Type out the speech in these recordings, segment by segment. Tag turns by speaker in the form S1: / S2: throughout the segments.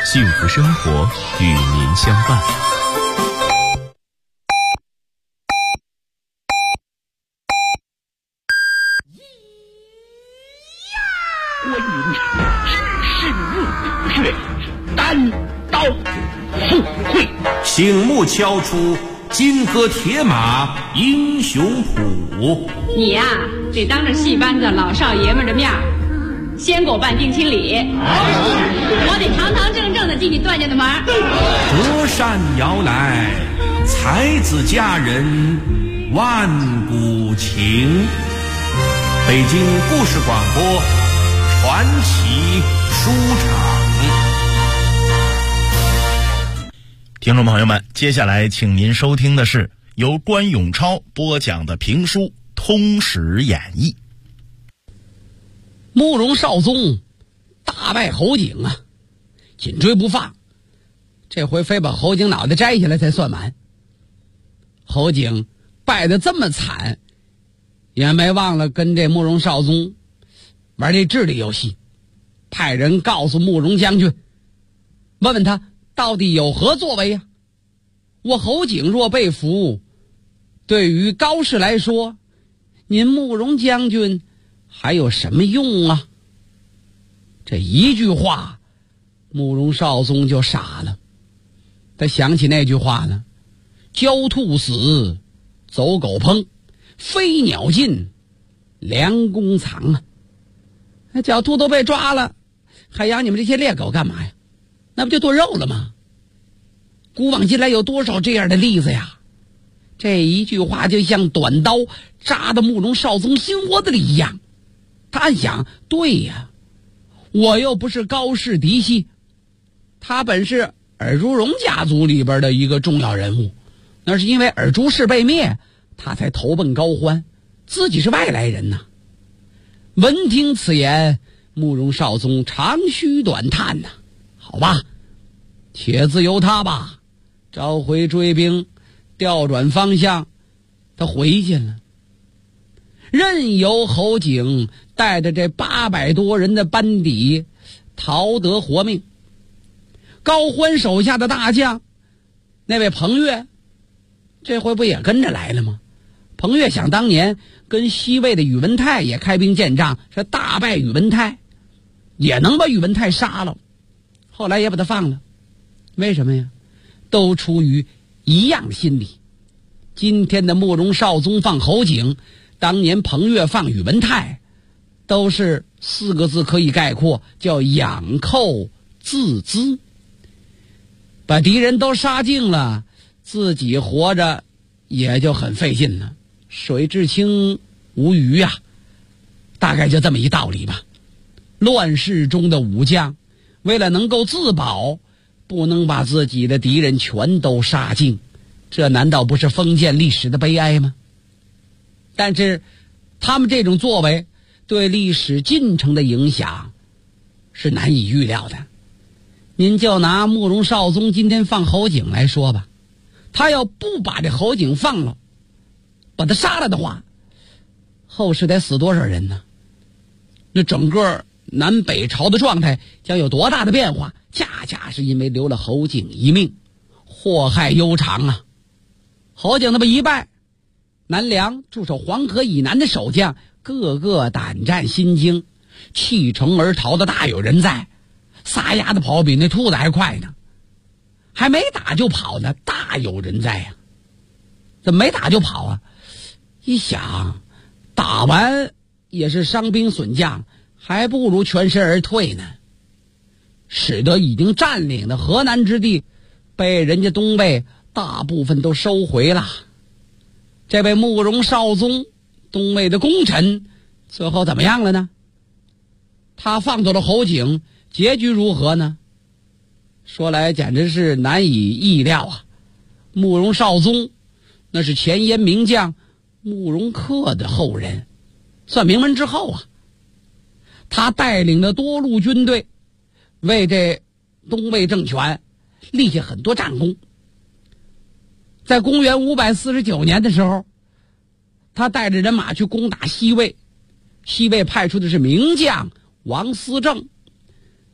S1: 幸福生活与您相伴。
S2: 观音只是入穴，单刀赴会，
S3: 醒目敲出金戈铁马英雄谱。
S4: 你呀，得当着戏班子老少爷们的面先给我办定亲礼，我得堂堂正正的进你段家的门。
S3: 隔山摇来，才子佳人万古情。北京故事广播传奇书场。
S5: 听众朋友们，接下来请您收听的是由关永超播讲的评书《通史演义》。
S6: 慕容绍宗大败侯景啊，紧追不放，这回非把侯景脑袋摘下来才算完。侯景败得这么惨，也没忘了跟这慕容绍宗玩这智力游戏，派人告诉慕容将军，问问他到底有何作为呀？我侯景若被俘，对于高氏来说，您慕容将军还有什么用啊？这一句话，慕容绍宗就傻了。他想起那句话呢：焦兔死，走狗烹，飞鸟尽，良弓藏啊。那狡兔都被抓了，还养你们这些猎狗干嘛呀？那不就剁肉了吗？古往今来有多少这样的例子呀？这一句话就像短刀扎到慕容绍宗心窝子里一样。他暗想，对呀，我又不是高氏嫡系，他本是尔朱荣家族里边的一个重要人物，那是因为尔朱氏被灭，他才投奔高欢，自己是外来人呐。闻听此言，慕容绍宗长吁短叹呐，好吧，且自由他吧，召回追兵，调转方向，他回去了。任由侯景带着这800多人的班底逃得活命。高欢手下的大将那位彭越，这回不也跟着来了吗？彭越想当年跟西魏的宇文泰也开兵见仗，是大败宇文泰，也能把宇文泰杀了，后来也把他放了。为什么呀？都出于一样的心理。今天的慕容绍宗放侯景，当年彭越放宇文泰，都是4个字可以概括，叫养寇自资。把敌人都杀尽了，自己活着也就很费劲了，水至清无鱼啊，大概就这么一道理吧。乱世中的武将，为了能够自保，不能把自己的敌人全都杀尽，这难道不是封建历史的悲哀吗？但是他们这种作为对历史进程的影响是难以预料的。您就拿慕容绍宗今天放侯景来说吧，他要不把这侯景放了，把他杀了的话，后世得死多少人呢？那整个南北朝的状态将有多大的变化？恰恰是因为留了侯景一命，祸害悠长啊。侯景那么一败，南梁驻守黄河以南的守将个个胆战心惊，弃城而逃的大有人在，撒丫子跑比那兔子还快呢，还没打就跑呢，大有人在呀。怎么没打就跑啊？一想，打完也是伤兵损将，还不如全身而退呢，使得已经占领的河南之地被人家东魏大部分都收回了。这位慕容绍宗，东魏的功臣，最后怎么样了呢？他放走了侯景，结局如何呢？说来简直是难以意料啊。慕容绍宗那是前燕名将慕容恪的后人，算名门之后啊。他带领的多路军队，为这东魏政权立下很多战功。在公元549年的时候，他带着人马去攻打西魏，西魏派出的是名将王思政，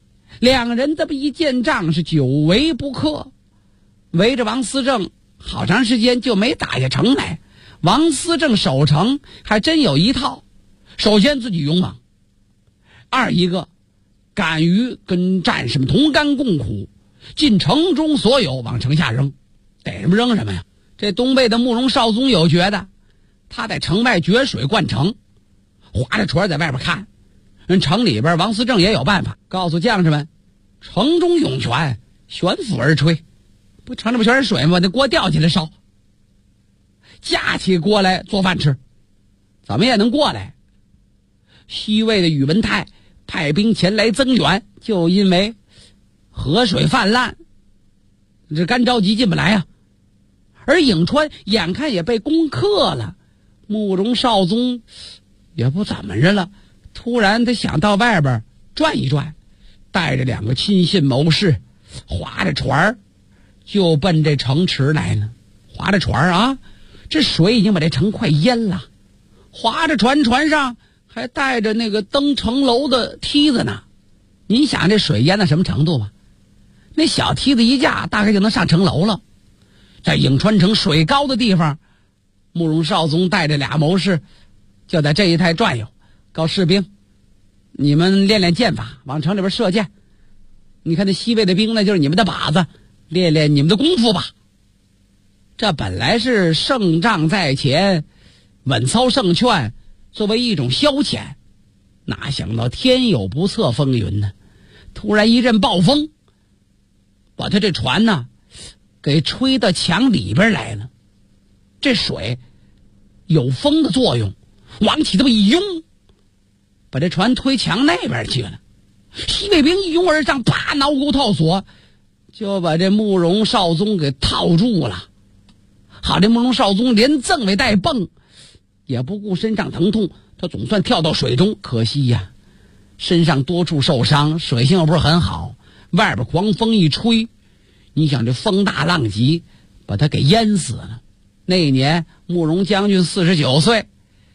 S6: 两人这么一见仗是久围不克，围着王思政好长时间就没打下城来。王思政守城还真有一套，首先自己勇猛，二一个敢于跟战士们同甘共苦，尽城中所有往城下扔，逮什么扔什么呀。这东北的慕容绍宗有觉得，他在城外决水灌城，划着船在外边看。人城里边王思政也有办法，告诉将士们，城中涌泉，悬浮而吹，不城里边全是水吗？那锅吊起来烧，架起锅来做饭吃，怎么也能过来。西魏的宇文泰派兵前来增援，就因为河水泛滥，这干着急进不来啊。而颍川眼看也被攻克了，慕容绍宗也不怎么着了，突然他想到外边转一转，带着2个亲信谋士，划着船就奔这城池来了。划着船啊，这水已经把这城快淹了，划着船上还带着那个登城楼的梯子呢。您想这水淹到什么程度吧？那小梯子一架大概就能上城楼了。在颍川城水高的地方，慕容绍宗带着2谋士就在这一带转悠，告士兵，你们练练剑法，往城里边射箭。你看那西魏的兵呢，就是你们的靶子，练练你们的功夫吧。这本来是胜仗在前，稳操胜券，作为一种消遣，哪想到天有不测风云呢？突然一阵暴风，把他这船呢给吹到墙里边来了。这水有风的作用，往起这么一拥，把这船推墙那边去了。西魏兵一拥而上，啪，挠钩套索，就把这慕容绍宗给套住了。好，这慕容绍宗连赠尾带蹦，也不顾身上疼痛，他总算跳到水中。可惜呀，身上多处受伤，水性又不是很好，外边狂风一吹，你想这风大浪急，把他给淹死了。那一年慕容将军49岁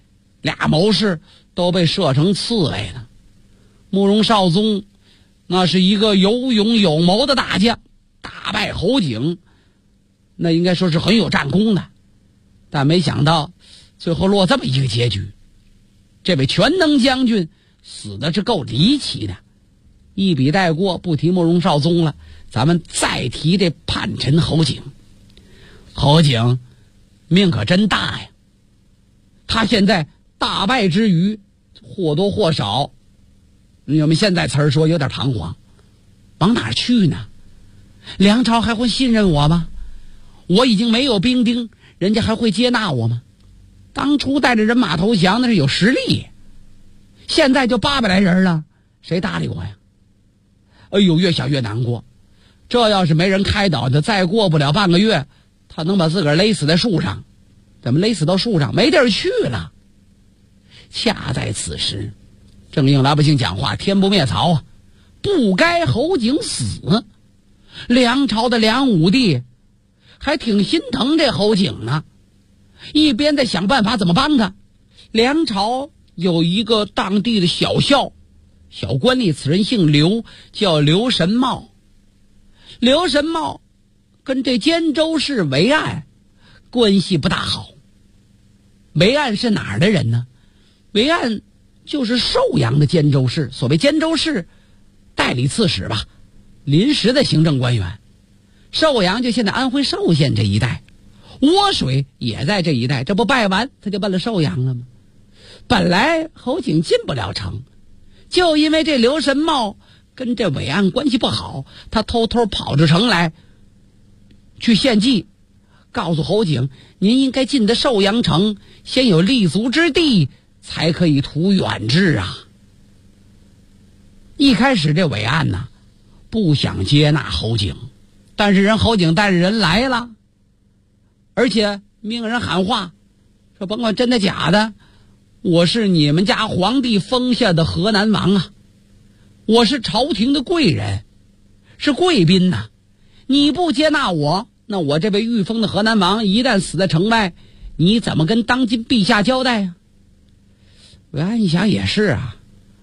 S6: ，2谋士都被射成刺猬了。慕容绍宗那是一个有勇有谋的大将，大败侯景，那应该说是很有战功的，但没想到最后落这么一个结局。这位全能将军死的是够离奇的。一笔带过，不提慕容绍宗了，咱们再提这叛臣侯景。侯景命可真大呀，他现在大败之余，或多或少，我们现在词儿说有点彷徨，往哪儿去呢？梁朝还会信任我吗？我已经没有兵丁，人家还会接纳我吗？当初带着人马投降那是有实力，现在就800来人了，谁搭理我呀？哎呦，越想越难过。这要是没人开导他，再过不了半个月，他能把自个儿勒死在树上。怎么勒死到树上？没地儿去了。恰在此时，正应老百姓讲话，天不灭曹啊，不该侯景死。梁朝的梁武帝还挺心疼这侯景呢，一边在想办法怎么帮他。梁朝有一个当地的小校小官吏，此人姓刘，叫刘神茂。刘神茂跟这监州市韦岸关系不大好。韦岸是哪儿的人呢？韦岸就是寿阳的监州市，所谓监州市，代理刺史吧，临时的行政官员。寿阳就现在安徽寿县这一带，涡水也在这一带，这不拜完他就奔了寿阳了吗？本来侯景进不了城，就因为这刘神茂跟这韦岸关系不好，他偷偷跑出城来去献计，告诉侯景，您应该进得寿阳城，先有立足之地，才可以图远志啊。一开始这韦岸呢不想接纳侯景，但是人侯景带着人来了，而且命人喊话，说甭管真的假的，我是你们家皇帝封下的河南王啊，我是朝廷的贵人，是贵宾呐，你不接纳我，那我这位御封的河南王一旦死在城外，你怎么跟当今陛下交代啊？韦岸一想也是啊，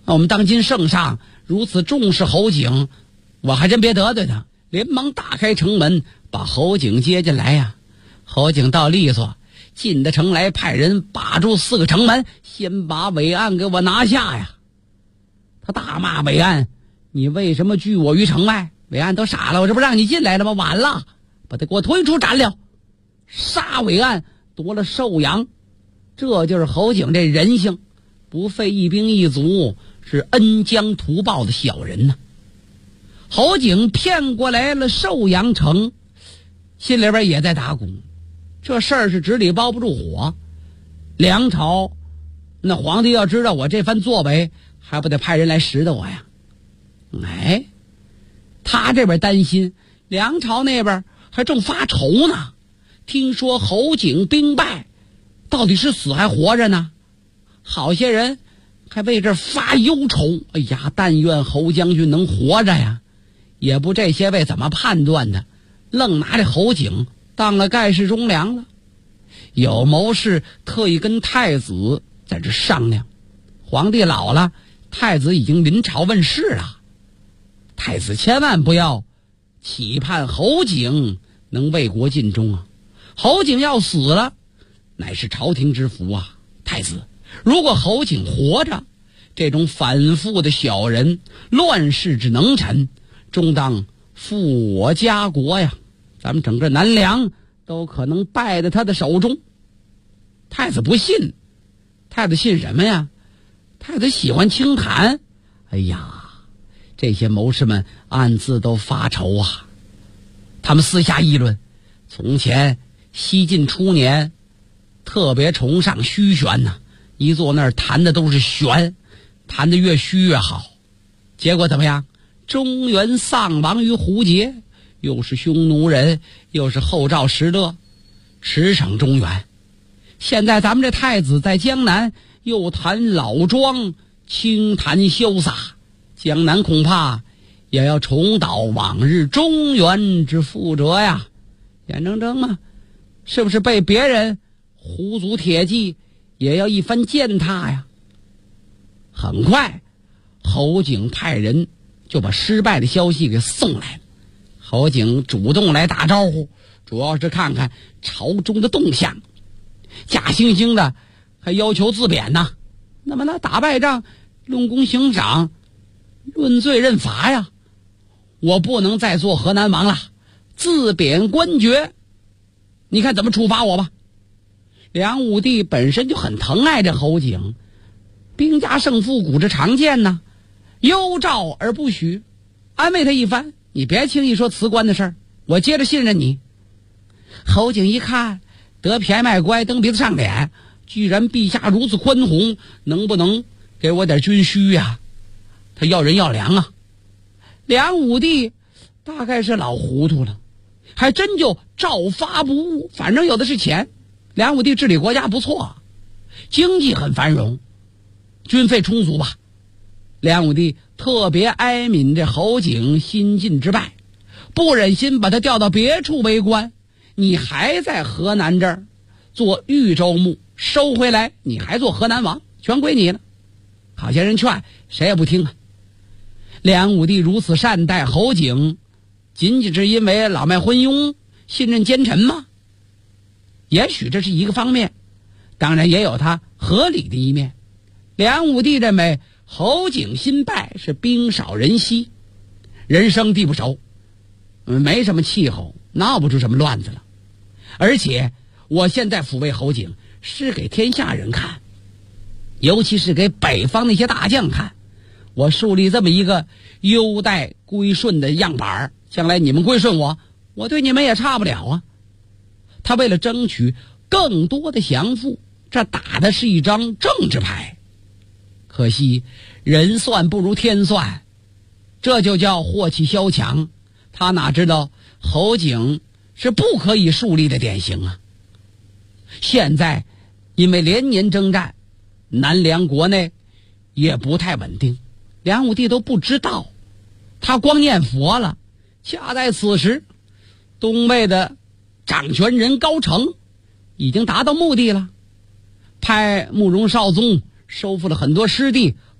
S6: 我们当今圣上如此重视侯景，我还真别得罪他，连忙打开城门把侯景接进来呀。侯景到利索，进的城来，派人把住4个城门，先把伟岸给我拿下呀。他大骂伟岸，你为什么拒我于城外？伟岸都傻了，我这不让你进来了吗？晚了，把他给我推出斩了，杀伟岸，夺了寿阳。这就是侯景这人性，不费一兵一卒，是恩将图报的小人呢。侯景骗过来了寿阳城，心里边也在打鼓，这事儿是纸里包不住火。梁朝那皇帝要知道我这番作为，还不得派人来识得我呀？哎，他这边担心，梁朝那边还正发愁呢。听说侯景兵败，到底是死还活着呢？好些人还为这发忧愁。哎呀，但愿侯将军能活着呀！也不这些位怎么判断的，愣拿这侯景当了盖世忠良了。有谋士特意跟太子在这商量，皇帝老了，太子已经临朝问世了，太子千万不要期盼侯景能为国尽忠啊！侯景要死了，乃是朝廷之福啊！太子，如果侯景活着，这种反复的小人，乱世之能臣，终当负我家国呀！咱们整个南梁都可能败在他的手中。太子不信，太子信什么呀？太子喜欢清谈。哎呀，这些谋士们暗自都发愁啊。他们私下议论，从前西晋初年特别崇尚虚玄呐，一坐那儿谈的都是玄，谈的越虚越好。结果怎么样？中原丧亡于胡节，又是匈奴人，又是后赵石勒，驰骋中原。现在咱们这太子在江南又谈老庄，轻谈潇洒，江南恐怕也要重蹈往日中原之覆辙呀！眼睁睁嘛，是不是被别人胡足铁骑，也要一番践踏呀？很快，侯景派人就把失败的消息给送来了。侯景主动来打招呼，主要是看看朝中的动向，假惺惺的还要求自贬呢。那么他打败仗，论功行赏，论罪认罚呀。我不能再做河南王了，自贬官爵，你看怎么处罚我吧。梁武帝本身就很疼爱这侯景，兵家胜负古之常见呢，忧诏而不许，安慰他一番，你别轻易说辞官的事儿，我接着信任你。侯景一看得便宜卖乖，蹬鼻子上脸，居然陛下如此宽宏，能不能给我点军需呀？他要人要粮啊。梁武帝大概是老糊涂了，还真就照发不误，反正有的是钱。梁武帝治理国家不错，经济很繁荣，军费充足吧。梁武帝特别哀悯这侯景新晋之败，不忍心把他调到别处为官，你还在河南这儿做豫州牧，收回来你还做河南王，全归你了。好些人劝，谁也不听啊。梁武帝如此善待侯景，仅仅是因为老迈昏庸，信任奸臣吗？也许这是一个方面，当然也有他合理的一面。梁武帝认为侯景新败是兵少人稀，人生地不熟，没什么气候，闹不出什么乱子了。而且我现在抚慰侯景是给天下人看，尤其是给北方那些大将看，我树立这么一个优待归顺的样板，将来你们归顺我，我对你们也差不了啊。他为了争取更多的降附，这打的是一张政治牌。可惜人算不如天算，这就叫祸气萧墙。他哪知道侯景是不可以树立的典型啊。现在因为连年征战，南梁国内也不太稳定，梁武帝都不知道，他光念佛了。恰在此时，东魏的掌权人高澄已经达到目的了，派慕容绍宗收复了很多失地，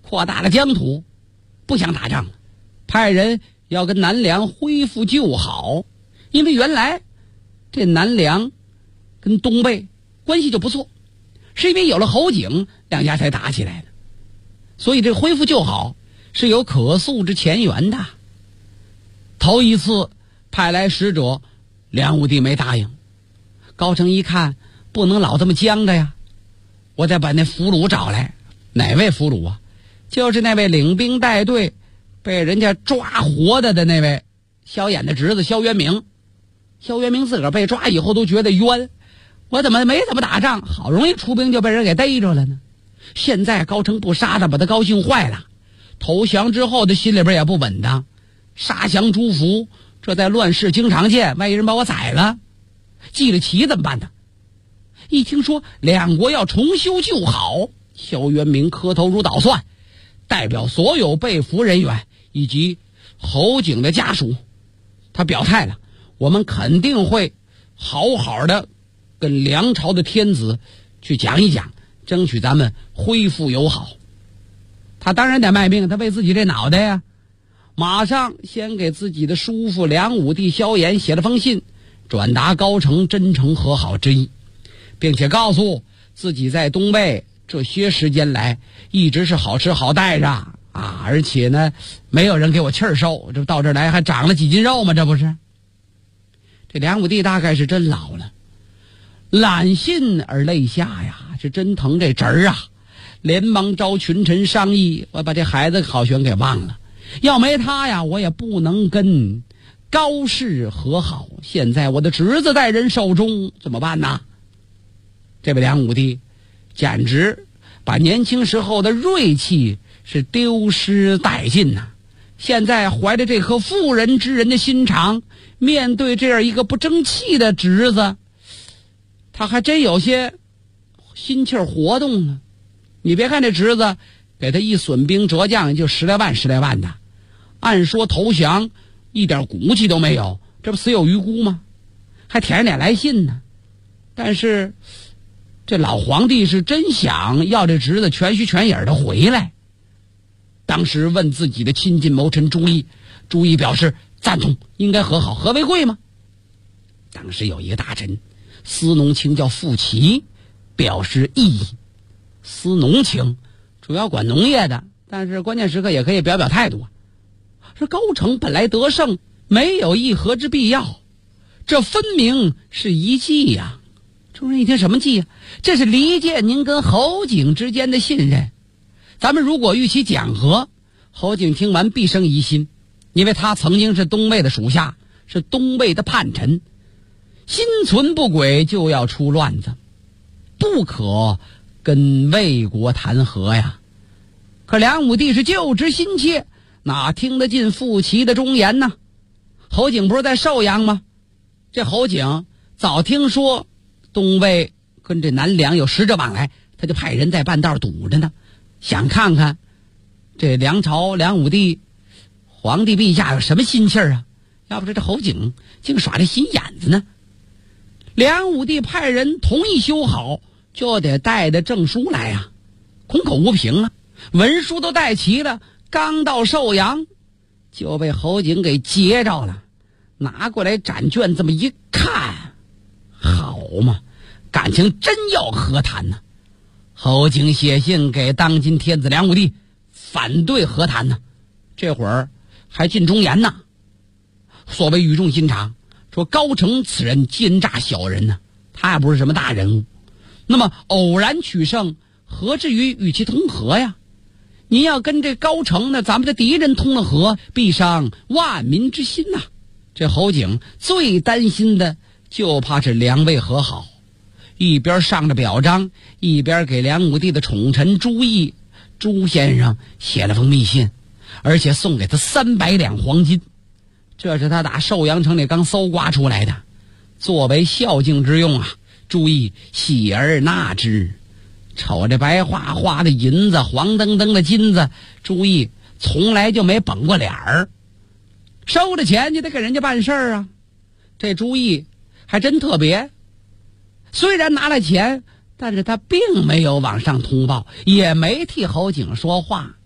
S6: 扩大了疆土，不想打仗了，派人要跟南梁恢复旧好。因为原来这南梁跟东魏关系就不错，是因为有了侯景，两家才打起来的，所以这恢复旧好是有可溯之前缘的。头一次派来使者，梁武帝没答应。高澄一看不能老这么僵着呀，我再把那俘虏找来。哪位俘虏啊？就是那位领兵带队被人家抓活的那位萧衍的侄子萧渊明。萧渊明自个儿被抓以后都觉得冤，我怎么没怎么打仗，好容易出兵就被人给逮着了呢？现在高澄不杀他，把他高兴坏了。投降之后的心里边也不稳当，杀降诛伏，这在乱世经常见，万一人把我宰了，记了棋怎么办呢？一听说两国要重修旧好，萧渊明磕头如捣蒜，代表所有被俘人员以及侯景的家属，他表态了，我们肯定会好好的跟梁朝的天子去讲一讲，争取咱们恢复友好。他当然得卖命，他为自己这脑袋呀，马上先给自己的叔父梁武帝萧衍写了封信，转达高澄真诚和好之意，并且告诉自己在东魏这些时间来一直是好吃好待着啊，而且呢没有人给我气儿受，这到这儿来还长了几斤肉吗？这不是？这梁武帝大概是真老了，揽信而泪下呀，是真疼这侄儿啊，连忙召群臣商议，我把这孩子好悬给忘了，要没他呀，我也不能跟高氏和好，现在我的侄子在人手中，怎么办呢？这位梁武帝简直把年轻时候的锐气是丢失殆尽呐！现在怀着这颗妇人之仁的心肠，面对这样一个不争气的侄子，他还真有些心气儿活动呢。你别看这侄子给他一损兵折将就10来万的，按说投降一点骨气都没有，这不死有余辜吗？还舔着脸来信呢。但是这老皇帝是真想要这侄子全虚全影的回来。当时问自己的亲近谋臣朱毅，朱毅表示赞同，应该和好，和为贵吗？当时有一个大臣司农卿叫傅齐，表示异议。司农卿主要管农业的，但是关键时刻也可以表表态度啊。说高澄本来得胜，没有议和之必要，这分明是一计呀。众人一听，什么计啊？这是离间您跟侯景之间的信任。咱们如果与其讲和，侯景听完必生疑心，因为他曾经是东魏的属下，是东魏的叛臣，心存不轨，就要出乱子，不可跟魏国谈和呀。可梁武帝是旧职心切，哪听得进傅齐的忠言呢？侯景不是在寿阳吗？这侯景早听说东魏跟这南梁有使者往来，他就派人在半道堵着呢，想看看这梁朝梁武帝皇帝陛下有什么心气儿啊？要不这侯景竟耍这心眼子呢？梁武帝派人同意修好，就得带着证书来啊，空口无凭啊，文书都带齐了，刚到寿阳就被侯景给截着了，拿过来展卷，这么一看，好嘛，感情真要和谈呢。侯景写信给当今天子梁武帝，反对和谈呢，这会儿还进忠言呢。所谓语重心长，说高澄此人奸诈小人呢，他也不是什么大人物，那么偶然取胜，何至于与其通和呀？您要跟这高澄呢，咱们的敌人通了和，必伤万民之心呐。这侯景最担心的就怕是梁魏和好，一边上着表彰，一边给梁武帝的宠臣朱毅朱先生写了封密信，而且送给他300两黄金，这是他打寿阳城里刚搜刮出来的，作为孝敬之用啊。朱毅喜而纳之，瞅着白花花的银子，黄澄澄的金子，朱毅从来就没绷过脸儿，收了钱就得给人家办事儿啊。这朱毅还真特别，虽然拿了钱，但是他并没有往上通报，也没替侯景说话，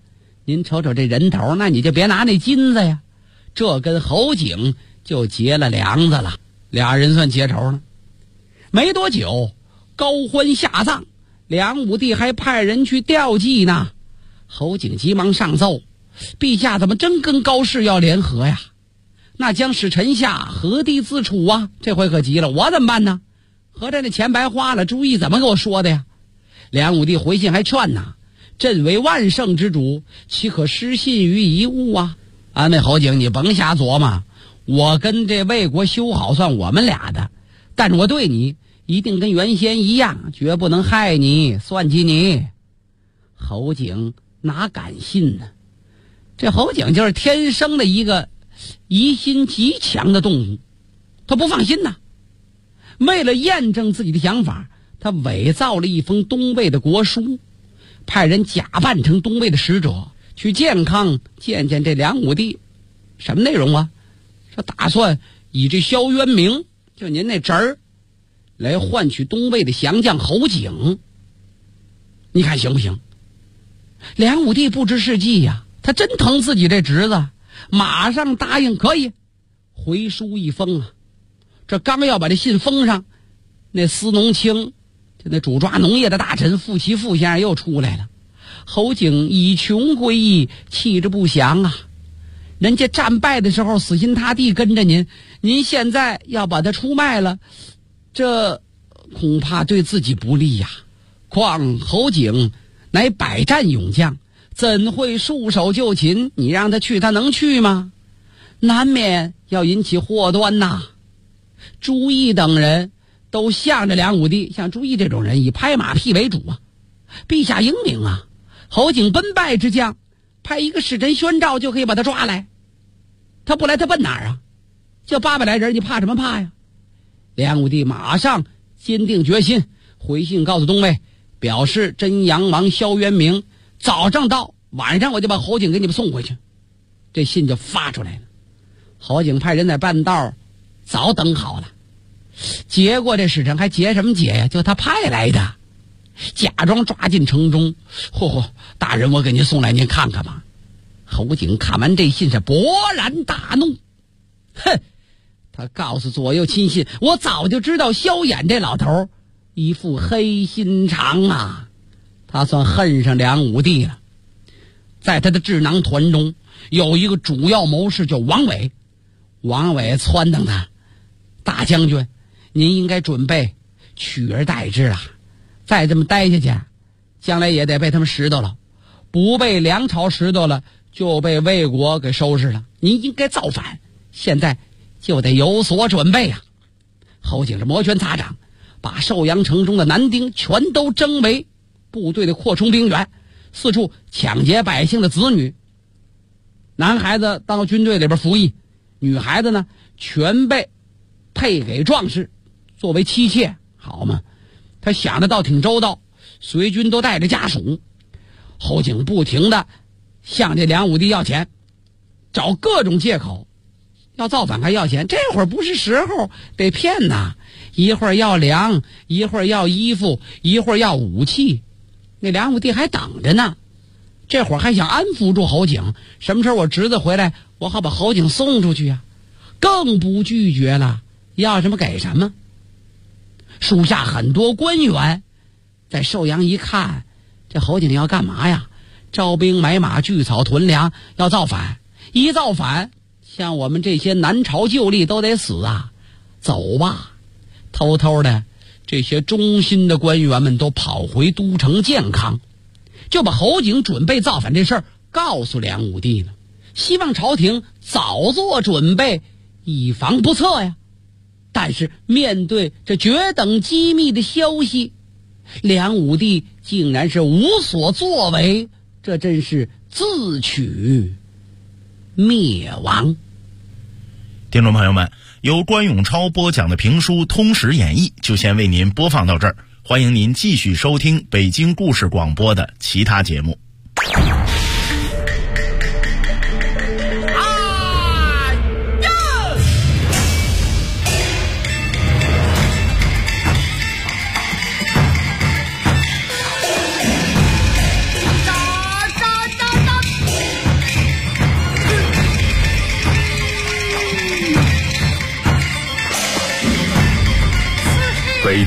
S6: 您瞅瞅这人头，那你就别拿那金子呀。这跟侯景就结了梁子了，俩人算结仇了。没多久，高欢下葬，梁武帝还派人去吊祭呢。侯景急忙上奏，陛下怎么真跟高氏要联合呀？那将使臣下何地自处啊？这回可急了，我怎么办呢？合着那钱白花了，朱毅怎么给我说的呀？梁武帝回信还劝呐，朕为万圣之主，岂可失信于一物啊？安慰侯景，你甭瞎琢磨，我跟这魏国修好算我们俩的，但是我对你一定跟原先一样，绝不能害你算计你。侯景哪敢信呢？这侯景就是天生的一个疑心极强的动物，他不放心呐。为了验证自己的想法，他伪造了一封东魏的国书，派人假扮成东魏的使者去健康见见这梁武帝。什么内容啊？说打算以这萧渊明，就您那侄儿，来换取东魏的降将侯景。你看行不行？梁武帝不知是计呀，他真疼自己这侄子，马上答应可以。回书一封啊，这刚要把这信封上，那司农卿，就那主抓农业的大臣傅其富先生又出来了。侯景以穷归义，气之不降啊！人家战败的时候死心塌地跟着您，您现在要把他出卖了，这恐怕对自己不利呀。况侯景乃百战勇将，怎会束手就擒？你让他去，他能去吗？难免要引起祸端呐。朱毅等人都向着梁武帝，像朱毅这种人以拍马屁为主啊。陛下英明啊，侯景奔败之将，派一个使臣宣诏就可以把他抓来。他不来他奔哪儿啊？就800来人，你怕什么怕呀？梁武帝马上坚定决心，回信告诉东魏，表示真阳王萧渊明早上到，晚上我就把侯景给你们送回去。这信就发出来了。侯景派人在半道早等好了，结果这使臣还结什么结呀？就他派来的，假装抓进城中。大人，我给您送来，您看看吧。侯景看完这信是勃然大怒，哼！他告诉左右亲信，我早就知道萧衍这老头一副黑心肠啊，他算恨上梁武帝了。在他的智囊团中有一个主要谋士叫王伟，王伟撺掇他，大将军，您应该准备取而代之了，再这么待下去，将来也得被他们拾到了，不被梁朝拾到了，就被魏国给收拾了。您应该造反，现在就得有所准备啊！侯景是摩拳擦掌，把寿阳城中的男丁全都征为部队的扩充兵员，四处抢劫百姓的子女。男孩子到军队里边服役，女孩子呢全被配给壮士作为妻妾。好嘛，他想的倒挺周到，随军都带着家属。侯景不停的向这梁武帝要钱，找各种借口，要造反还要钱，这会儿不是时候，得骗呐！一会儿要粮，一会儿要衣服，一会儿要武器。那梁武帝还等着呢，这会儿还想安抚住侯景，什么时候我侄子回来，我好把侯景送出去呀？更不拒绝了，要什么给什么。属下很多官员在寿阳一看，这侯景要干嘛呀？招兵买马，聚草屯粮，要造反。一造反，像我们这些南朝旧吏都得死啊！走吧！偷偷的，这些忠心的官员们都跑回都城健康，就把侯景准备造反这事儿告诉梁武帝了，希望朝廷早做准备，以防不测呀。但是面对这绝等机密的消息，梁武帝竟然是无所作为，这真是自取灭亡。
S5: 听众朋友们，由关永超播讲的评书《通史演义》就先为您播放到这儿，欢迎您继续收听北京故事广播的其他节目。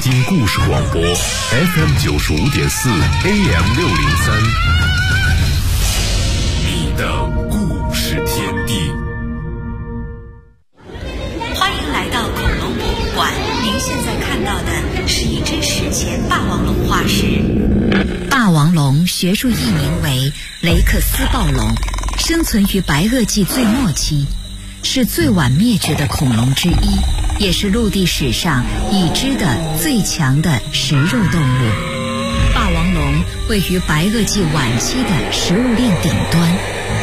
S1: 京故事广播 FM95.4 AM603，你的故事天地。
S7: 欢迎来到恐龙博物馆，您现在看到的是一只史前霸王龙化石。霸王龙学术译名为雷克斯暴龙，生存于白垩纪最末期，是最晚灭绝的恐龙之一，也是陆地史上已知的最强的食肉动物。霸王龙位于白垩纪晚期的食物链顶端。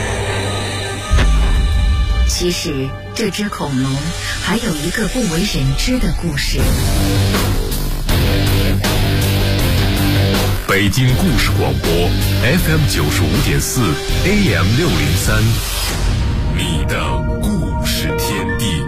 S7: 其实这只恐龙还有一个不为人知的故事。
S1: 北京故事广播 FM95.4 AM603，你的故事天地。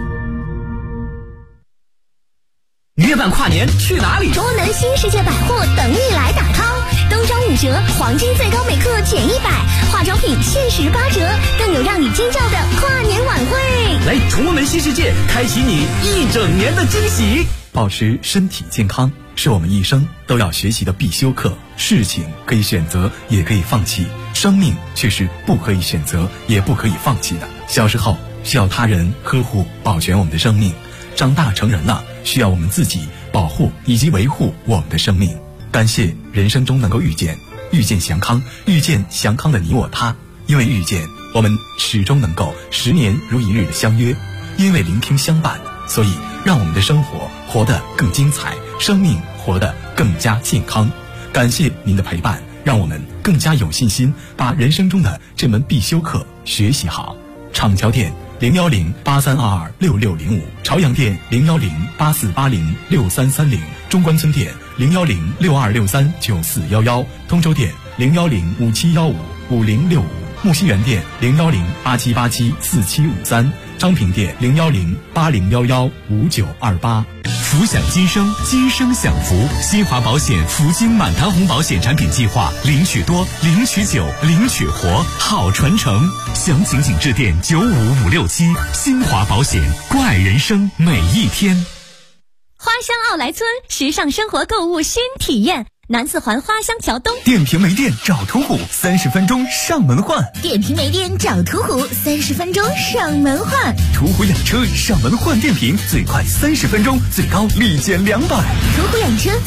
S8: 月半跨年去哪里？
S9: 中南新世界百货等你来打 call， 冬装5折，黄金最高每克减100，化妆品限时8折，更有让你尖叫的跨年晚会。
S8: 来崇文新世界，开启你一整年的惊喜。
S10: 保持身体健康是我们一生都要学习的必修课。事情可以选择，也可以放弃，生命却是不可以选择，也不可以放弃的。小时候需要他人呵护保全我们的生命，长大成人了需要我们自己保护以及维护我们的生命。感谢人生中能够遇见祥康，遇见祥康的你我他。因为遇见，我们始终能够10年如一日的相约；因为聆听相伴，所以让我们的生活活得更精彩，生命活得更加健康。感谢您的陪伴，让我们更加有信心把人生中的这门必修课学习好。厂桥店01083226605，朝阳店01084806330，中关村店01062639411，通州店01057155065，木樨园店01087874753，昌平店01080115928。
S1: 福享今生，今生享福。新华保险福金满堂红保险产品计划，领取多，领取久，领取活，好传承。详情请致电95567。新华保险，关爱人生每一天。
S9: 花乡奥莱村，时尚生活购物新体验。南四环花乡桥东，
S8: 电瓶没电找途虎，30分钟上门换。
S9: 电瓶没电找途虎，30分钟上门换。
S8: 途虎养车上门换电瓶，最快30分钟，最高立减200。
S9: 途虎养车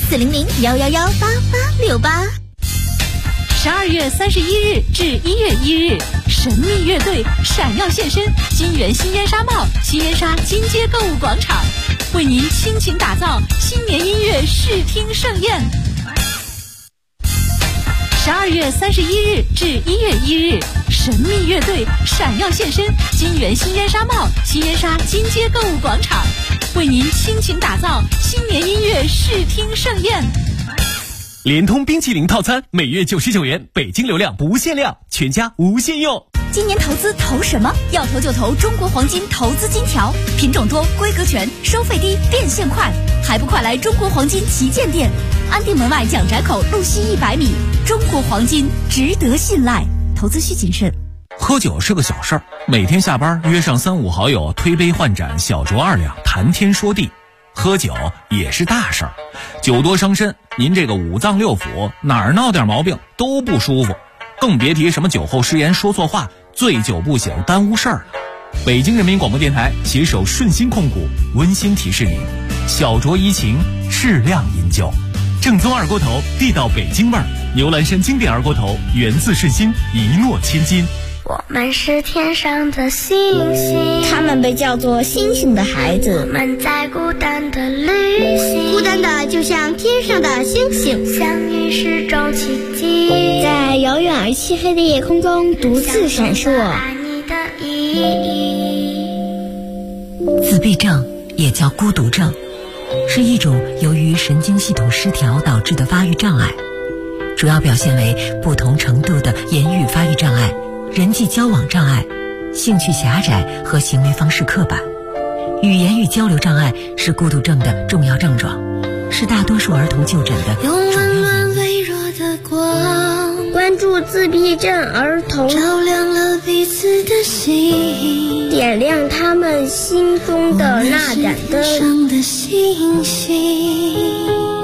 S9: 400-111-8868。12月31日至1月1日，神秘乐队闪耀现身金源新烟沙帽新烟沙金街购物广场，为您倾情打造新年音乐视听盛宴。12月31日至1月1日，神秘乐队闪耀现身金源新烟沙帽新烟沙金街购物广场，为您倾情打造新年音乐视听盛宴。
S8: 联通冰淇淋套餐每月99元，北京流量不限量，全家无限用。
S9: 今年投资投什么？要投就投中国黄金投资金条，品种多，规格全，收费低，变现快，还不快来中国黄金旗舰店？安定门外蒋宅口路西100米，中国黄金值得信赖，投资需谨慎。
S3: 喝酒是个小事儿，每天下班约上3-5好友，推杯换盏，小酌2两，谈天说地。喝酒也是大事儿，酒多伤身，您这个5脏6腑哪儿闹点毛病都不舒服，更别提什么酒后失言说错话，醉酒不醒耽误事儿了。北京人民广播电台携手顺鑫控股温馨提示您：小酌怡情，适量饮酒。正宗二锅头，地道北京味儿，牛栏山经典二锅头，源自顺鑫，一诺千金。
S11: 我们是天上的星星，
S9: 他们被叫做星星的孩子。
S11: 我们在孤单的旅行，
S9: 孤单的就像天上的星星，
S11: 相遇是种奇迹，
S9: 在遥远而漆黑的夜空中独自闪烁。
S11: 爱你的意义。
S7: 自闭症也叫孤独症，是一种由于神经系统失调导致的发育障碍，主要表现为不同程度的言语发育障碍、人际交往障碍、兴趣狭窄和行为方式刻板。语言与交流障碍是孤独症的重要症状，是大多数儿童就诊的主要原因。
S11: 用温暖微弱的光，
S9: 关注自闭症儿童，
S11: 照亮了彼此的心，
S9: 点亮他们心中的那盏灯。
S11: 我们是天上的星星。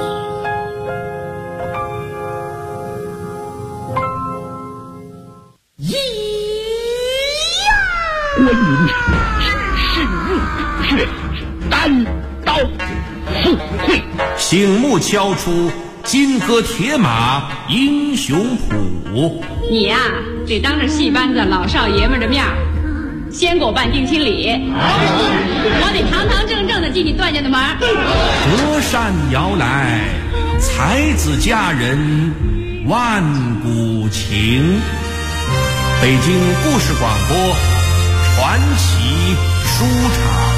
S2: 关云只身入血，单刀赴会。
S3: 醒目敲出金戈铁马英雄谱。
S4: 你呀，得当着戏班子老少爷们的面先给我办定亲礼，我得堂堂正正的进你段家的门。
S3: 隔山遥来，才子佳人万古情。北京故事广播传奇书场。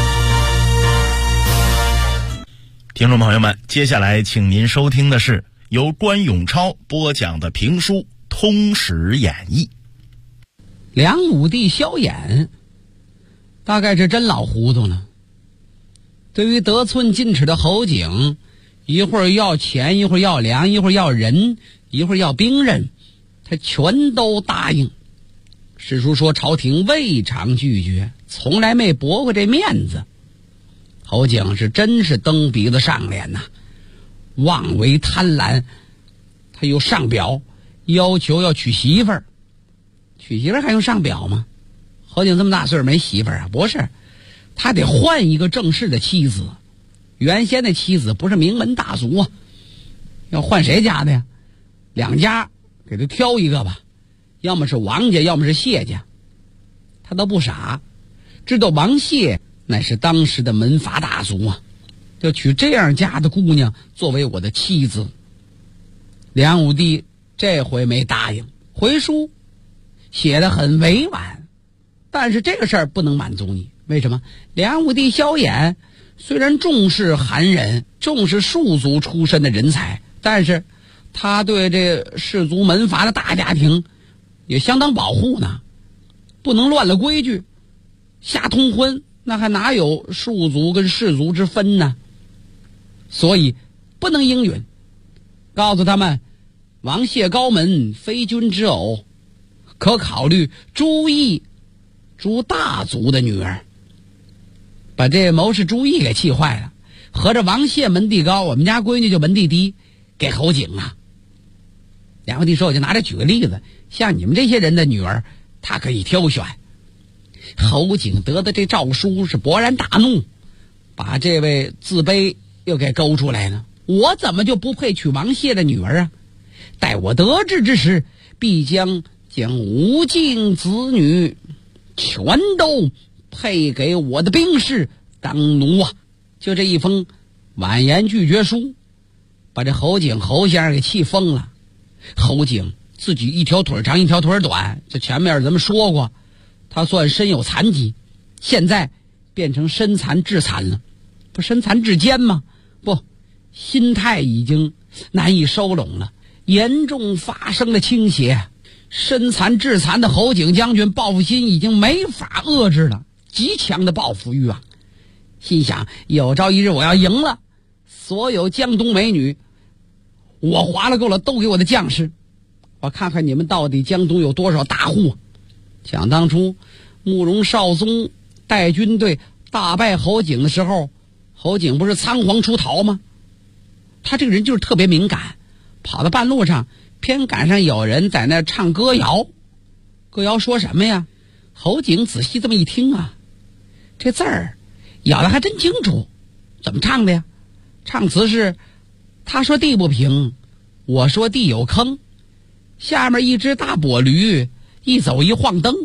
S5: 听众朋友们，接下来请您收听的是由关永超播讲的评书《通史演义》。
S6: 梁武帝萧衍大概是真老糊涂了，对于得寸进尺的侯景，一会儿要钱，一会儿要粮，一会儿要人，一会儿要兵刃，他全都答应。史书说朝廷未尝拒绝，从来没驳过这面子。侯景是真是蹬鼻子上脸呐，妄为贪婪，他又上表要求要娶媳妇儿。娶媳妇儿还用上表吗？侯景这么大岁数没媳妇儿啊？不是，他得换一个正式的妻子。原先的妻子不是名门大族啊，要换谁家的呀？两家给他挑一个吧，要么是王家，要么是谢家。他都不傻，知道王谢乃是当时的门阀大族啊，要娶这样家的姑娘作为我的妻子。梁武帝这回没答应，回书写得很委婉，但是这个事儿不能满足你。为什么？梁武帝萧衍虽然重视寒人，重视庶族出身的人才，但是他对这士族门阀的大家庭也相当保护呢，不能乱了规矩，瞎通婚，那还哪有庶族跟士族之分呢？所以不能应允，告诉他们王谢高门非君之偶，可考虑朱毅，朱大族的女儿。把这谋士朱毅给气坏了，合着王谢门第高，我们家闺女就门第低，给侯景啊。梁武帝说，我就拿这举个例子，像你们这些人的女儿他可以挑选。侯景得的这诏书是勃然大怒，把这位自卑又给勾出来了。我怎么就不配娶王谢的女儿啊？待我得志之时，必将无尽子女全都配给我的兵士当奴啊！就这一封婉言拒绝书，把这侯景侯先生给气疯了。侯景自己一条腿长一条腿短，这前面咱们说过，他算身有残疾，现在变成身残志残了。不身残志坚吗？不，心态已经难以收拢了，严重发生了倾斜。身残志残的侯景将军报复心已经没法遏制了，极强的报复欲望，心想有朝一日我要赢了，所有江东美女我划了够了都给我的将士，我看看你们到底江东有多少大户。想当初慕容绍宗带军队大败侯景的时候，侯景不是仓皇出逃吗？他这个人就是特别敏感，跑到半路上偏赶上有人在那唱歌谣。歌谣说什么呀？侯景仔细这么一听啊，这字儿咬得还真清楚。怎么唱的呀？唱词是他说地不平，我说地有坑，下面一只大跛驴一走一晃灯。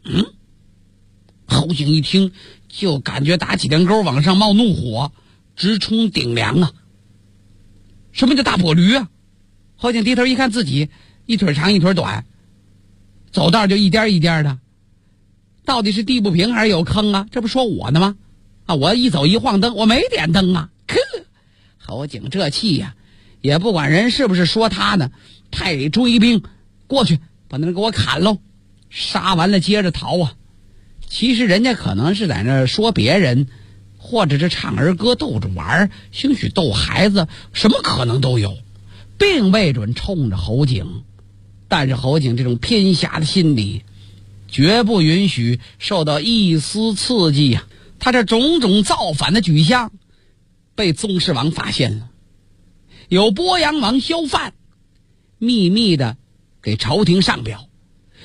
S6: 侯景一听就感觉打起连沟往上冒怒火，直冲顶梁啊！什么叫大跛驴啊？侯景低头一看，自己一腿长一腿短，走道就一颠一颠的，到底是地不平还是有坑啊？这不说我呢吗？啊，我一走一晃灯，我没点灯啊！侯景这气呀，也不管人是不是说他呢，派追兵过去把那人给我砍喽，杀完了接着逃啊！其实人家可能是在那说别人，或者是唱儿歌逗着玩，兴许逗孩子，什么可能都有，并未准冲着侯景。但是侯景这种偏狭的心理绝不允许受到一丝刺激呀！他这种种造反的举项被宗室王发现了，有鄱阳王萧范秘密的给朝廷上表，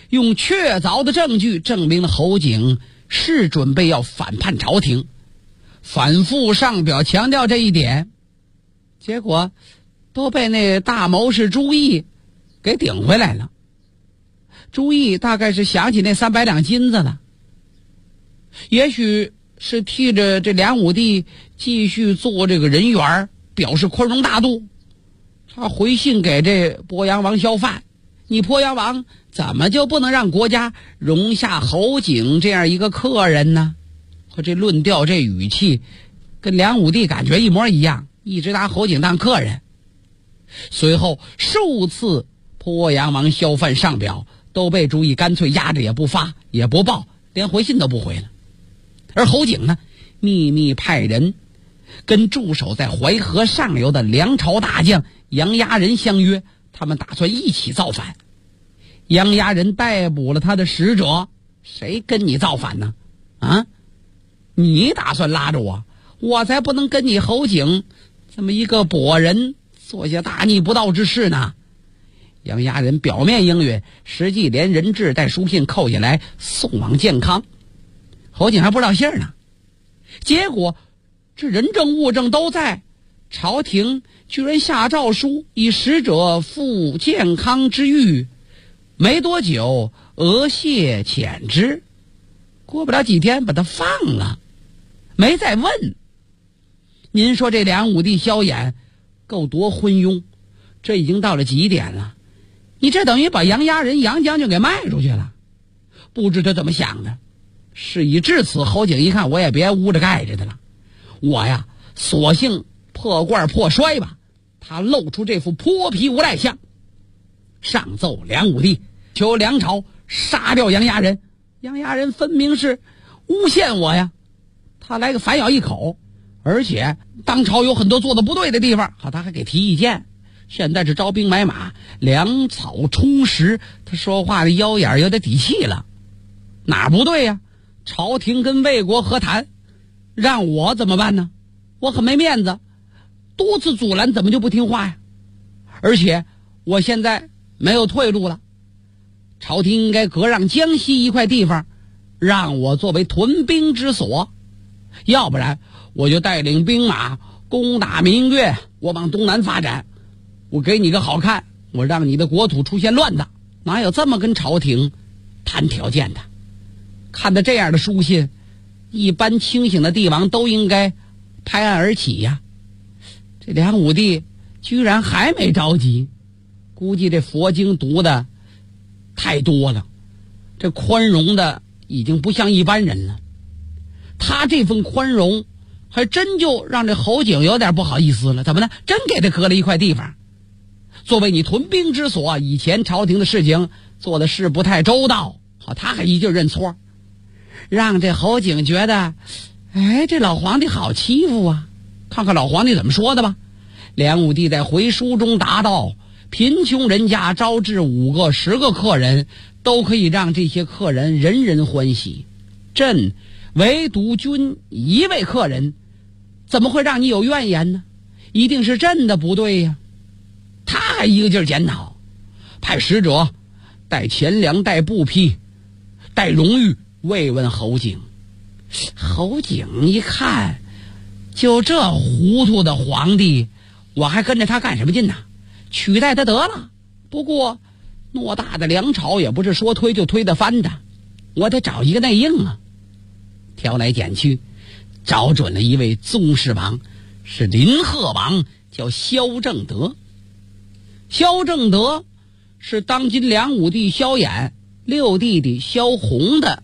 S6: 用确凿的证据证明了侯景是准备要反叛朝廷，反复上表强调这一点，结果都被那大谋士朱毅给顶回来了。朱毅大概是想起那300两金子了，也许是替着这梁武帝继续做这个人缘，表示宽容大度。他回信给这鄱阳王萧范，你鄱阳王怎么就不能让国家容下侯景这样一个客人呢？和这论调这语气跟梁武帝感觉一模一样，一直拿侯景当客人。随后数次鄱阳王萧范上表都被朱毅干脆压着也不发也不报，连回信都不回了。而侯景呢，秘密派人跟驻守在淮河上游的梁朝大将杨牙仁相约，他们打算一起造反。杨牙仁逮捕了他的使者，谁跟你造反呢？啊，你打算拉着我，我才不能跟你侯景这么一个跛人做下大逆不道之事呢。杨牙仁表面应允，实际连人质带书信扣下来送往建康，侯景还不知道信儿呢。结果这人证物证都在，朝廷居然下诏书以使者赴建康之狱，没多久讹谢遣之，过不了几天把他放了，没再问。您说这梁武帝萧衍够多昏庸，这已经到了极点了，你这等于把杨牙仁杨将军给卖出去了，不知他怎么想的。事已至此，侯景一看我也别捂着盖着的了，我呀索性破罐破摔吧。他露出这副泼皮无赖相，上奏梁武帝，求梁朝杀掉杨牙仁。杨牙仁分明是诬陷我呀，他来个反咬一口，而且当朝有很多做的不对的地方，好，他还给提意见。现在是招兵买马，粮草充实，他说话的腰眼有点底气了。哪不对呀？朝廷跟魏国和谈，让我怎么办呢？我很没面子，多次阻拦怎么就不听话呀？而且我现在没有退路了，朝廷应该割让江西一块地方，让我作为屯兵之所，要不然我就带领兵马攻打明月，我往东南发展，我给你个好看，我让你的国土出现乱的。哪有这么跟朝廷谈条件的？看到这样的书信，一般清醒的帝王都应该拍案而起呀。这梁武帝居然还没着急，估计这佛经读的太多了，这宽容的已经不像一般人了。他这份宽容还真就让这侯景有点不好意思了。怎么呢？真给他割了一块地方，作为你屯兵之所，以前朝廷的事情做的是不太周到，好，他还一劲认错，让这侯景觉得，哎，这老皇帝好欺负啊。看看老皇帝怎么说的吧。梁武帝在回书中答道，贫穷人家招致5个10个客人，都可以让这些客人人人欢喜，朕唯独君一位客人，怎么会让你有怨言呢？一定是朕的不对呀。他还一个劲儿检讨，派使者带钱粮带布匹带荣誉慰问侯景。侯景一看，就这糊涂的皇帝，我还跟着他干什么劲呢？取代他得了。不过偌大的梁朝也不是说推就推得翻的，我得找一个内应啊。挑来拣去，找准了一位宗室王，是林贺王，叫萧正德。萧正德是当今梁武帝萧衍6弟弟萧宏的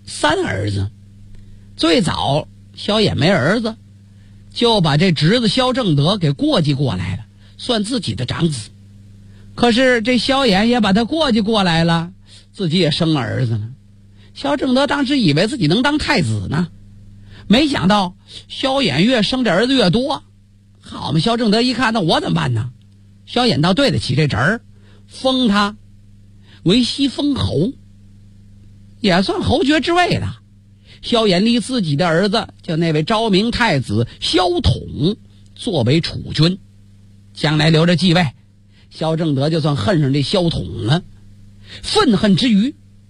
S6: 3儿子。最早萧衍没儿子，就把这侄子萧正德给过继过来了，算自己的长子。可是这萧衍也把他过继过来了，自己也生了儿子了。萧正德当时以为自己能当太子呢，没想到萧衍越生这儿子越多。好嘛，萧正德一看，那我怎么办呢？萧衍倒对得起这侄儿，封他为西封侯，也算侯爵之位了。萧衍立自己的儿子叫那位昭明太子萧统作为储君，将来留着继位。萧正德就算恨上这萧统了，愤恨之余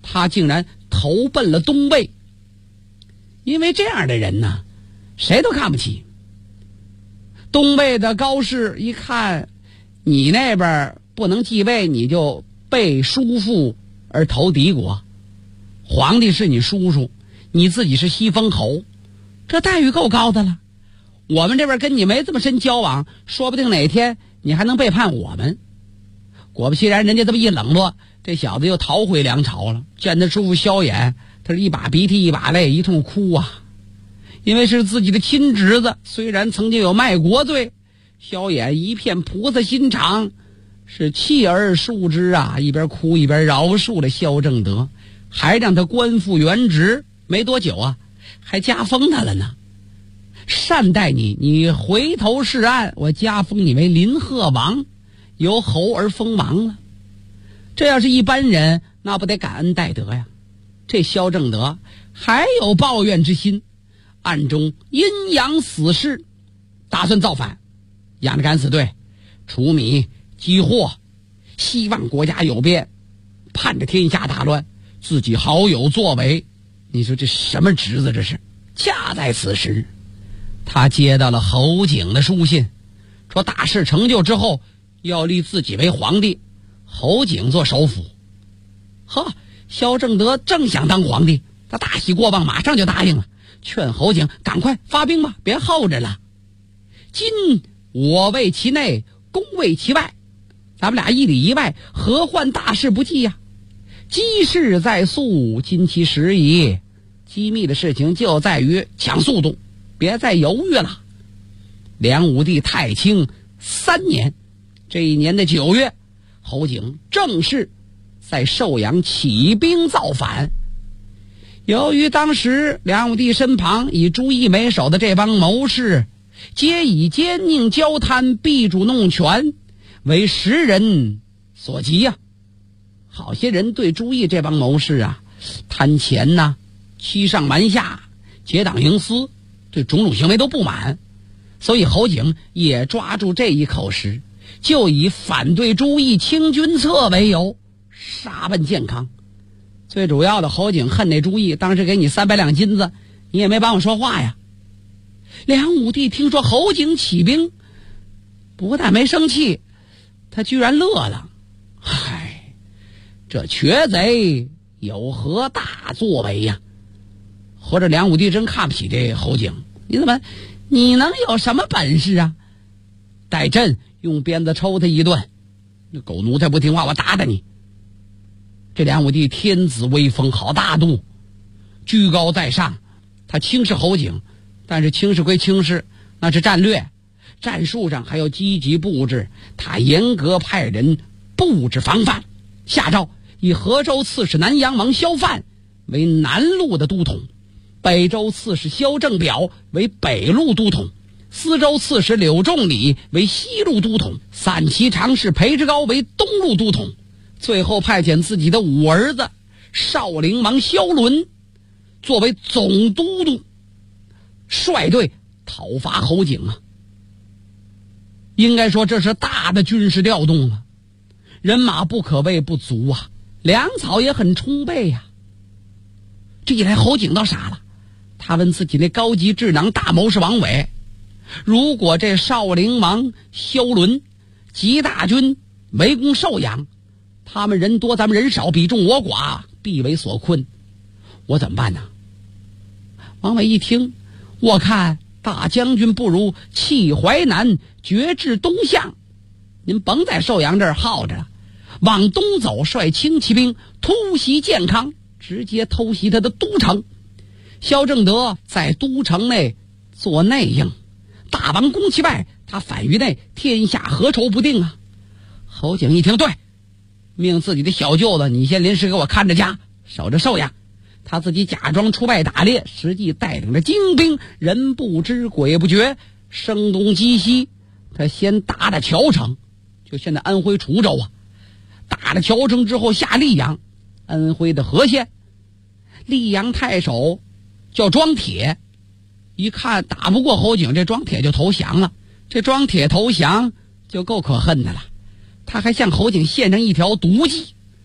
S6: 他竟然投奔了东魏。因为这样的人呢，谁都看不起。东魏的高士一看你那边不能继位，你就被叔父而投敌国，皇帝是你叔叔，你自己是西封侯，这待遇够高的了。我们这边跟你没这么深交往，说不定哪天你还能背叛我们。果不其然，人家这么一冷落，这小子又逃回梁朝了。见他叔父萧衍，他是一把鼻涕一把泪，一通哭啊。因为是自己的亲侄子，虽然曾经有卖国罪，萧衍一片菩萨心肠，是弃而恕之啊，一边哭一边饶恕了萧正德，还让他官复原职。没多久啊，还加封他了呢，善待你，你回头是岸，我加封你为临贺王，由侯而封王了。这要是一般人，那不得感恩戴德呀。这萧正德还有抱怨之心，暗中阴阳死士，打算造反，养着敢死队，除米积货，希望国家有变，盼着天下大乱，自己好有作为。你说这什么侄子这是？恰在此时，他接到了侯景的书信，说大事成就之后要立自己为皇帝，侯景做首辅。呵，萧正德正想当皇帝，他大喜过望，马上就答应了，劝侯景赶快发兵吧，别候着了。今我为其内，公为其外，咱们俩一里一外，何患大事不济呀？机事在速，今其时矣。机密的事情就在于抢速度，别再犹豫了。梁武帝太清3年，这一年的9月，侯景正式在寿阳起兵造反。由于当时梁武帝身旁以朱翊为首的这帮谋士，皆以奸佞交贪、避主弄权为时人所急呀。好些人对朱翊这帮谋士啊，贪钱呐、欺上瞒下、结党营私，对种种行为都不满，所以侯景也抓住这一口实，就以反对朱翊清君侧为由杀奔建康。最主要的，侯景恨那朱翊，当时给你300两金子，你也没帮我说话呀。梁武帝听说侯景起兵，不但没生气，他居然乐了。嗨，这瘸贼有何大作为呀？或者梁武帝真看不起这侯景，你能有什么本事啊？待朕用鞭子抽他一顿，那狗奴才不听话，我打打你。这梁武帝天子威风，好大度，居高在上，他轻视侯景，但是轻视归轻视，那是战略，战术上还要积极布置。他严格派人布置防范，下诏以河州刺史南阳王萧范为南路的都统，北州刺史萧正表为北路都统，司州刺史柳仲礼为西路都统，散骑常侍裴志高为东路都统。最后派遣自己的五儿子少陵王萧伦作为总都督，率队讨伐侯景啊。应该说这是大的军事调动了，人马不可谓不足啊，粮草也很充沛呀。这一来侯景倒傻了，他问自己那高级智囊大谋士王伟，如果这少陵王萧伦集大军围攻寿阳，他们人多咱们人少，比众我寡，必为所困，我怎么办呢？王伟一听，我看大将军不如弃淮南，决至东向，您甭在寿阳这儿耗着了，往东走，率轻骑兵突袭建康，直接偷袭他的都城。萧正德在都城内做内应，大王攻其外，他反于内，天下何愁不定啊？侯景一听，对，命自己的小舅子你先临时给我看着家，守着寿阳，他自己假装出外打猎，实际带领着精兵，人不知鬼不觉，声东击西。他先打谯城，就现在安徽滁州啊，打了谯城之后下溧阳，安徽的和县。溧阳太守叫庄铁，一看打不过侯景，这庄铁就投降了。这庄铁投降就够可恨的了，他还向侯景献上一条毒计，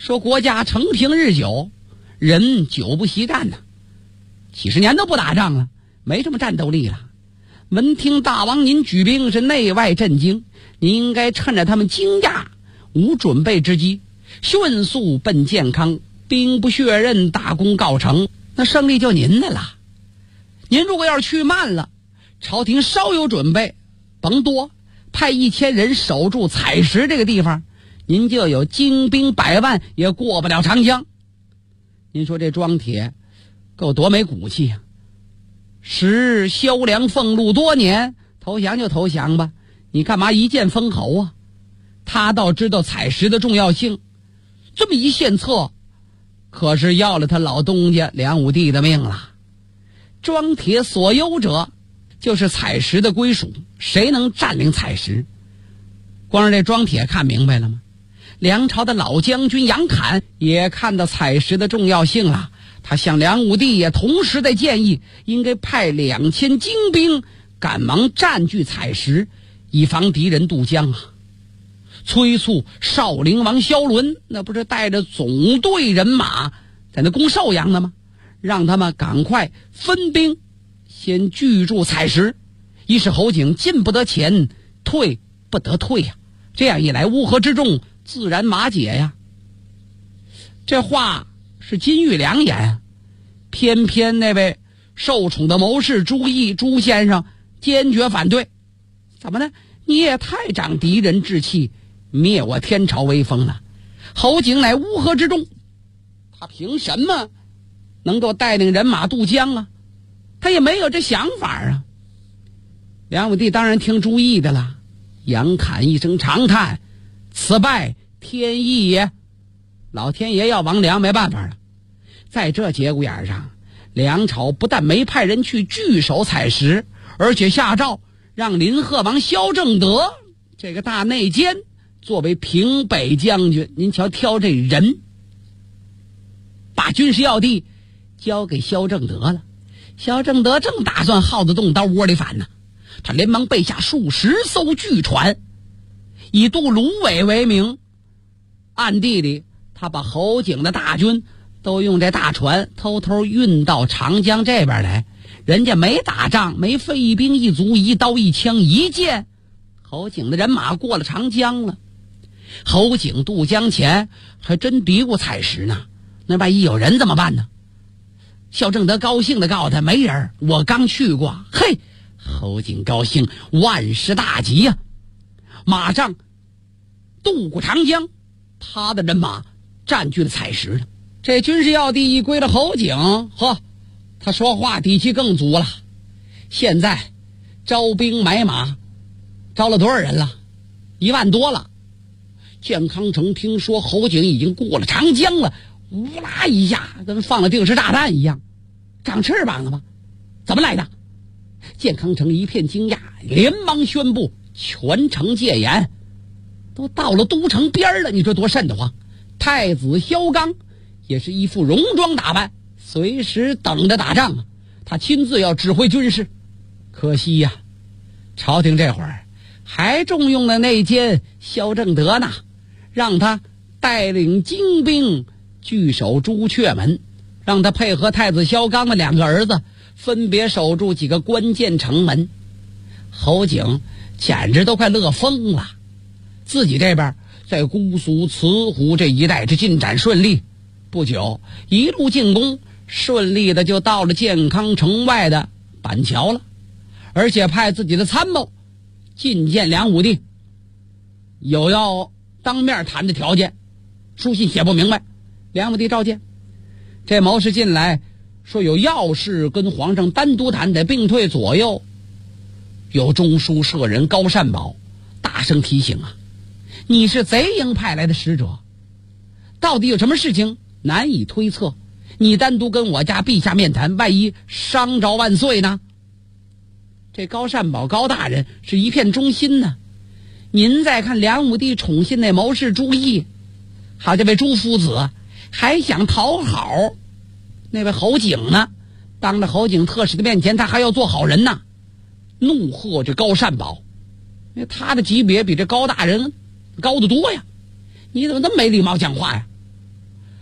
S6: 说国家承平日久，人久不习战呢，几十年都不打仗了，没什么战斗力了。闻听大王您举兵，是内外震惊，您应该趁着他们惊讶无准备之机，迅速奔建康，兵不血刃，大功告成，那胜利就您的了。您如果要是去慢了，朝廷稍有准备，甭多，派1000人守住采石这个地方，您就有精兵100万也过不了长江。您说这庄铁够多没骨气啊！时萧梁俸禄多年，投降就投降吧，你干嘛一剑封侯啊？他倒知道采石的重要性，这么一献策，可是要了他老东家梁武帝的命了。庄铁所忧者就是采石的归属，谁能占领采石？光是这庄铁看明白了吗？梁朝的老将军杨侃也看到采石的重要性了，他向梁武帝也同时在建议，应该派2000精兵赶忙占据采石，以防敌人渡江啊。催促少陵王萧伦，那不是带着总队人马在那攻寿阳的吗？让他们赶快分兵先据住采石，一是侯景进不得前，退不得退呀，这样一来乌合之众自然马解呀。这话是金玉良言，偏偏那位受宠的谋士朱毅朱先生坚决反对。怎么呢？你也太长敌人志气，灭我天朝威风了。侯景乃乌合之众，他凭什么能够带领人马渡江啊？他也没有这想法啊。梁武帝当然听朱毅的了。杨侃一声长叹，此败天意也，老天爷要亡梁，没办法了。在这节骨眼上，梁朝不但没派人去据守采石，而且下诏让林贺王萧正德这个大内奸作为平北将军。您瞧挑这人，把军事要地交给萧正德了。萧正德正打算耗子洞到窝里反呢，他连忙备下数十艘巨船，以渡芦苇为名，暗地里他把侯景的大军都用这大船偷偷运到长江这边来。人家没打仗，没费一兵一卒，一刀一枪一箭，侯景的人马过了长江了。侯景渡江前还真嘀咕采石呢，那万一有人怎么办呢？萧正德高兴地告诉他，没人，我刚去过。嘿，侯景高兴，万事大吉呀！马上渡过长江，他的人马占据了采石了。这军事要地一归了侯景，呵，他说话底气更足了。现在招兵买马，招了多少人了？1万多了。建康城听说侯景已经过了长江了，呜啦一下跟放了定时炸弹一样，长翅膀了吗？怎么来的？建康城一片惊讶，连忙宣布全城戒严。都到了都城边了，你说多瘆得慌。太子萧纲也是一副戎装打扮，随时等着打仗啊，他亲自要指挥军事。可惜呀，朝廷这会儿还重用了内奸萧正德呢，让他带领精兵据守朱雀门，让他配合太子萧纲的2个儿子分别守住几个关键城门。侯景简直都快乐疯了，自己这边在姑苏慈湖这一带这进展顺利，不久一路进攻，顺利的就到了建康城外的板桥了，而且派自己的参谋觐见梁武帝，有要当面谈的条件，书信写不明白，梁武帝召见。这谋士进来说有要事跟皇上单独谈，得并退左右。有中书舍人高善宝大声提醒啊，你是贼营派来的使者，到底有什么事情难以推测，你单独跟我家陛下面谈，万一伤着万岁呢？这高善宝高大人是一片忠心呢。您再看梁武帝宠信那谋士朱毅，好这位朱夫子还想讨好那位侯景呢，当着侯景特使的面前他还要做好人呢，怒喝这高善宝，因为他的级别比这高大人高得多呀，你怎么那么没礼貌讲话呀？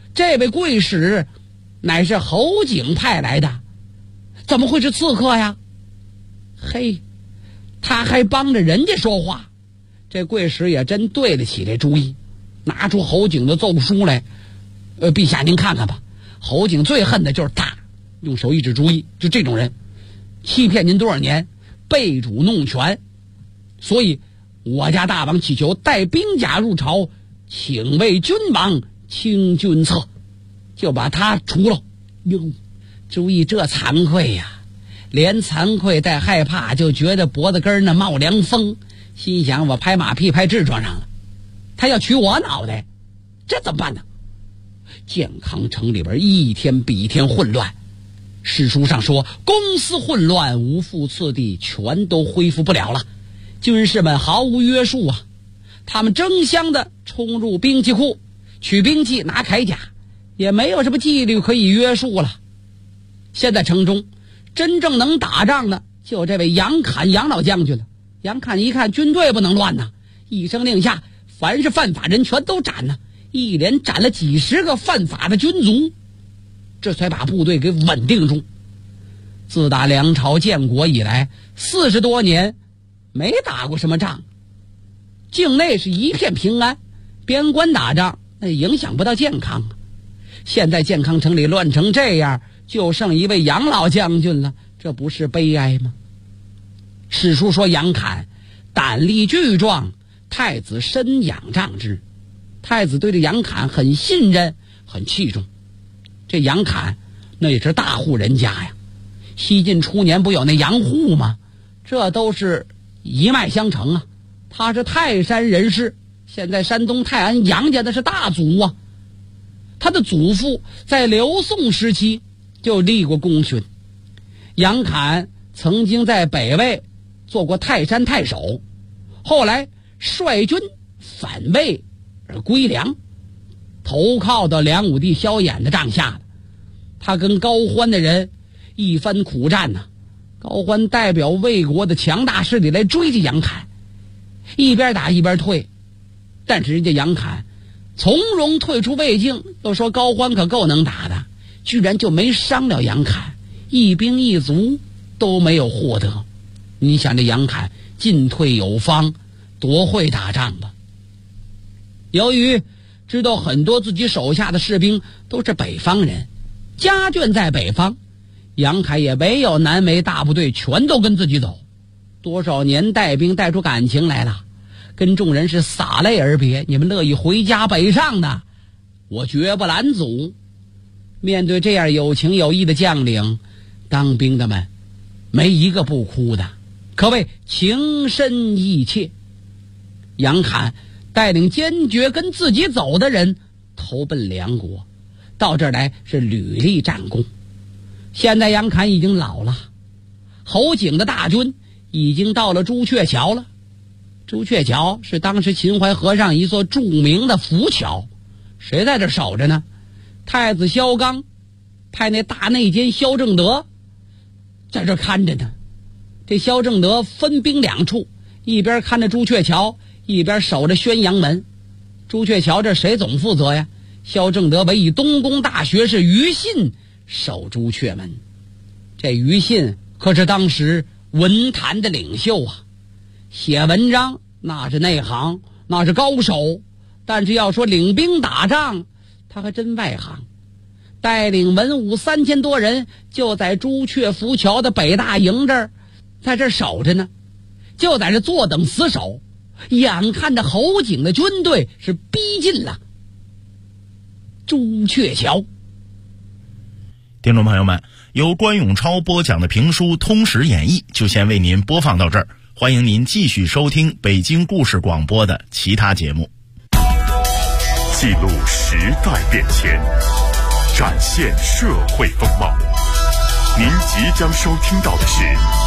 S6: 这位贵使乃是侯景派来的，怎么会是刺客呀？嘿，他还帮着人家说话。这贵使也真对得起这主意，拿出侯景的奏书来。陛下您看看吧，侯景最恨的就是他，用手一指主意，就这种人欺骗您多少年，背主弄权，所以我家大王祈求带兵甲入朝，请为君王清君侧，就把他除了。哟，注意这惭愧呀，连惭愧带害怕，就觉得脖子根那冒凉风，心想我拍马屁拍痔疮上了，他要取我脑袋，这怎么办呢？健康城里边一天比一天混乱，史书上说公私混乱，无复次第，全都恢复不了了。军士们毫无约束啊，他们争相的冲入兵器库，取兵器拿铠甲，也没有什么纪律可以约束了。现在城中真正能打仗的就这位杨侃杨老将军了。杨侃一看军队不能乱呐，一声令下，凡是犯法人全都斩了，一连斩了几十个犯法的军卒，这才把部队给稳定住。自打梁朝建国以来40多年没打过什么仗，境内是一片平安，边关打仗那影响不到健康。现在健康城里乱成这样，就剩一位杨老将军了，这不是悲哀吗？史书说杨侃胆力巨壮，太子深仰仗之。太子对这杨侃很信任，很器重。这杨侃那也是大户人家呀，西晋初年不有那杨户吗？这都是一脉相承啊。他是泰山人士，现在山东泰安杨家的是大族啊。他的祖父在刘宋时期就立过功勋。杨侃曾经在北魏做过泰山太守，后来率军反魏而归梁，投靠到梁武帝萧衍的帐下。他跟高欢的人一番苦战呢，高欢代表魏国的强大势力来追击杨侃，一边打一边退，但是人家杨侃从容退出魏境，又说高欢可够能打的，居然就没伤了杨侃，一兵一卒都没有获得。你想这杨侃进退有方，多会打仗吧。由于知道很多自己手下的士兵都是北方人，家眷在北方，杨侃也没有难为大部队全都跟自己走，多少年带兵带出感情来了，跟众人是洒泪而别。你们乐意回家北上的，我绝不拦阻。面对这样有情有义的将领，当兵的们没一个不哭的，可谓情深意切。杨侃带领坚决跟自己走的人投奔梁国，到这儿来是屡立战功。现在杨侃已经老了，侯景的大军已经到了朱雀桥了。朱雀桥是当时秦淮河上一座著名的浮桥，谁在这守着呢？太子萧纲派那大内监萧正德在这看着呢。这萧正德分兵两处，一边看着朱雀桥，一边守着宣阳门。朱雀桥这谁总负责呀？萧正德委以东宫大学士于信守朱雀门。这于信可是当时文坛的领袖啊，写文章那是内行，那是高手，但是要说领兵打仗，他还真外行。带领文武3000多人就在朱雀浮桥的北大营这儿，在这儿守着呢，就在这坐等死守。眼看着侯景的军队是逼近了朱雀桥。
S5: 听众朋友们，由关永超播讲的评书《通史演义》就先为您播放到这儿，欢迎您继续收听北京故事广播的其他节目。
S12: 记录时代变迁，展现社会风貌。您即将收听到的是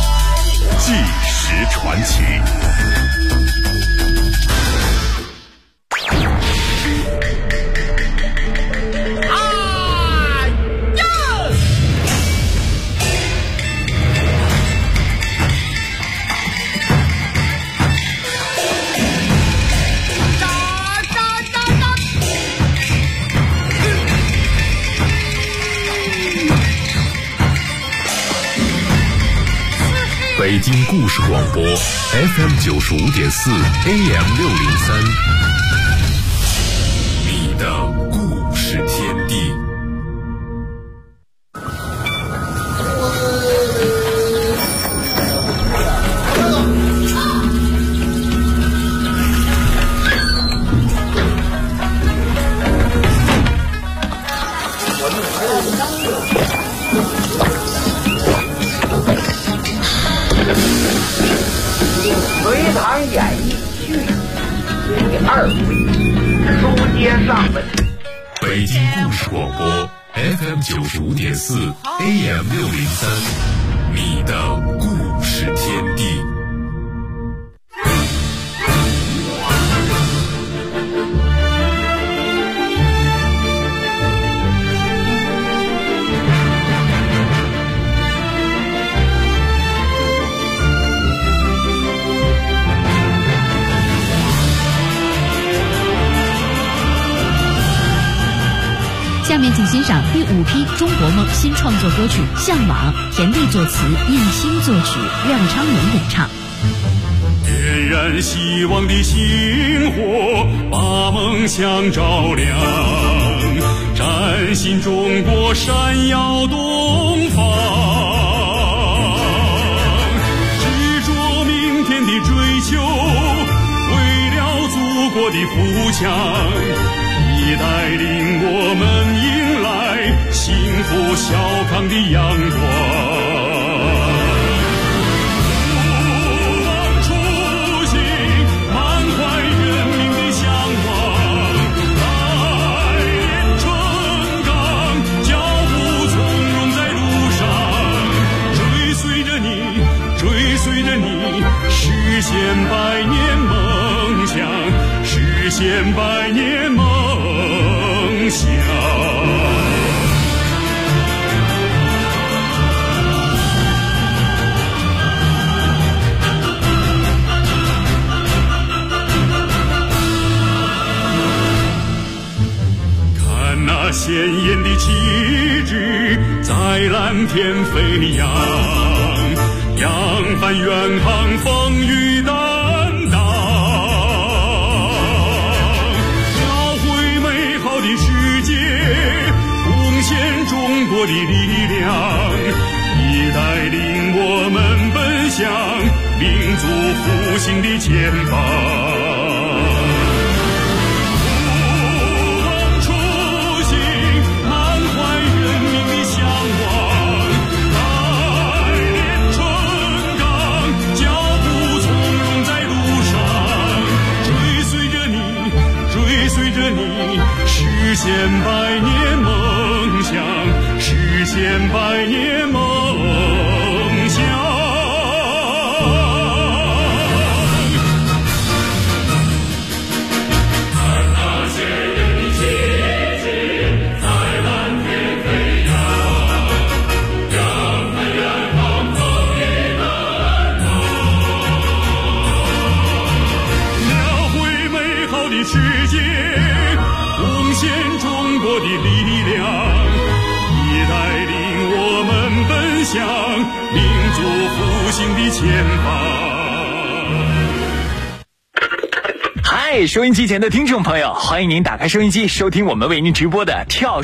S12: 《纪实传奇》。 北京故事广播 FM95.4 AM603，你的故事天地。
S2: 隋唐演义续第2回，书接上文。
S12: 北京故事广播 FM95.4 AM603，你的故事天地。
S9: 下面请欣赏第5批中国梦新创作歌曲《向往》，田地作词，叶欣作曲，廖昌永演唱。
S13: 点燃希望的星火，把梦想照亮，崭新中国闪耀东方，执着明天的追求，为了祖国的富强，已带领我们迎来幸福小康的阳光。不忘初心，满怀人民的向往，百年春岗，脚步从容在路上，追随着你，追随着你，实现百年梦想，实现百年梦想。看那鲜艳的旗帜在蓝天飞扬，扬帆远航，风雨担当，的世界，贡献中国的力量，已带领我们奔向民族复兴的前方。不忘初心，满怀人民的向往，百年春岗，脚步从容在路上，追随着你，追随着你，实现百年梦想，实现百年梦想。看那鲜艳的旗帜在蓝天飞扬，扬帆远航，风雨担当，描绘美好的世界，贡献中国的力量，已带领我们奔向民族复兴的前方。
S8: 嗨，收音机前的听众朋友，欢迎您打开收音机，收听我们为您直播的跳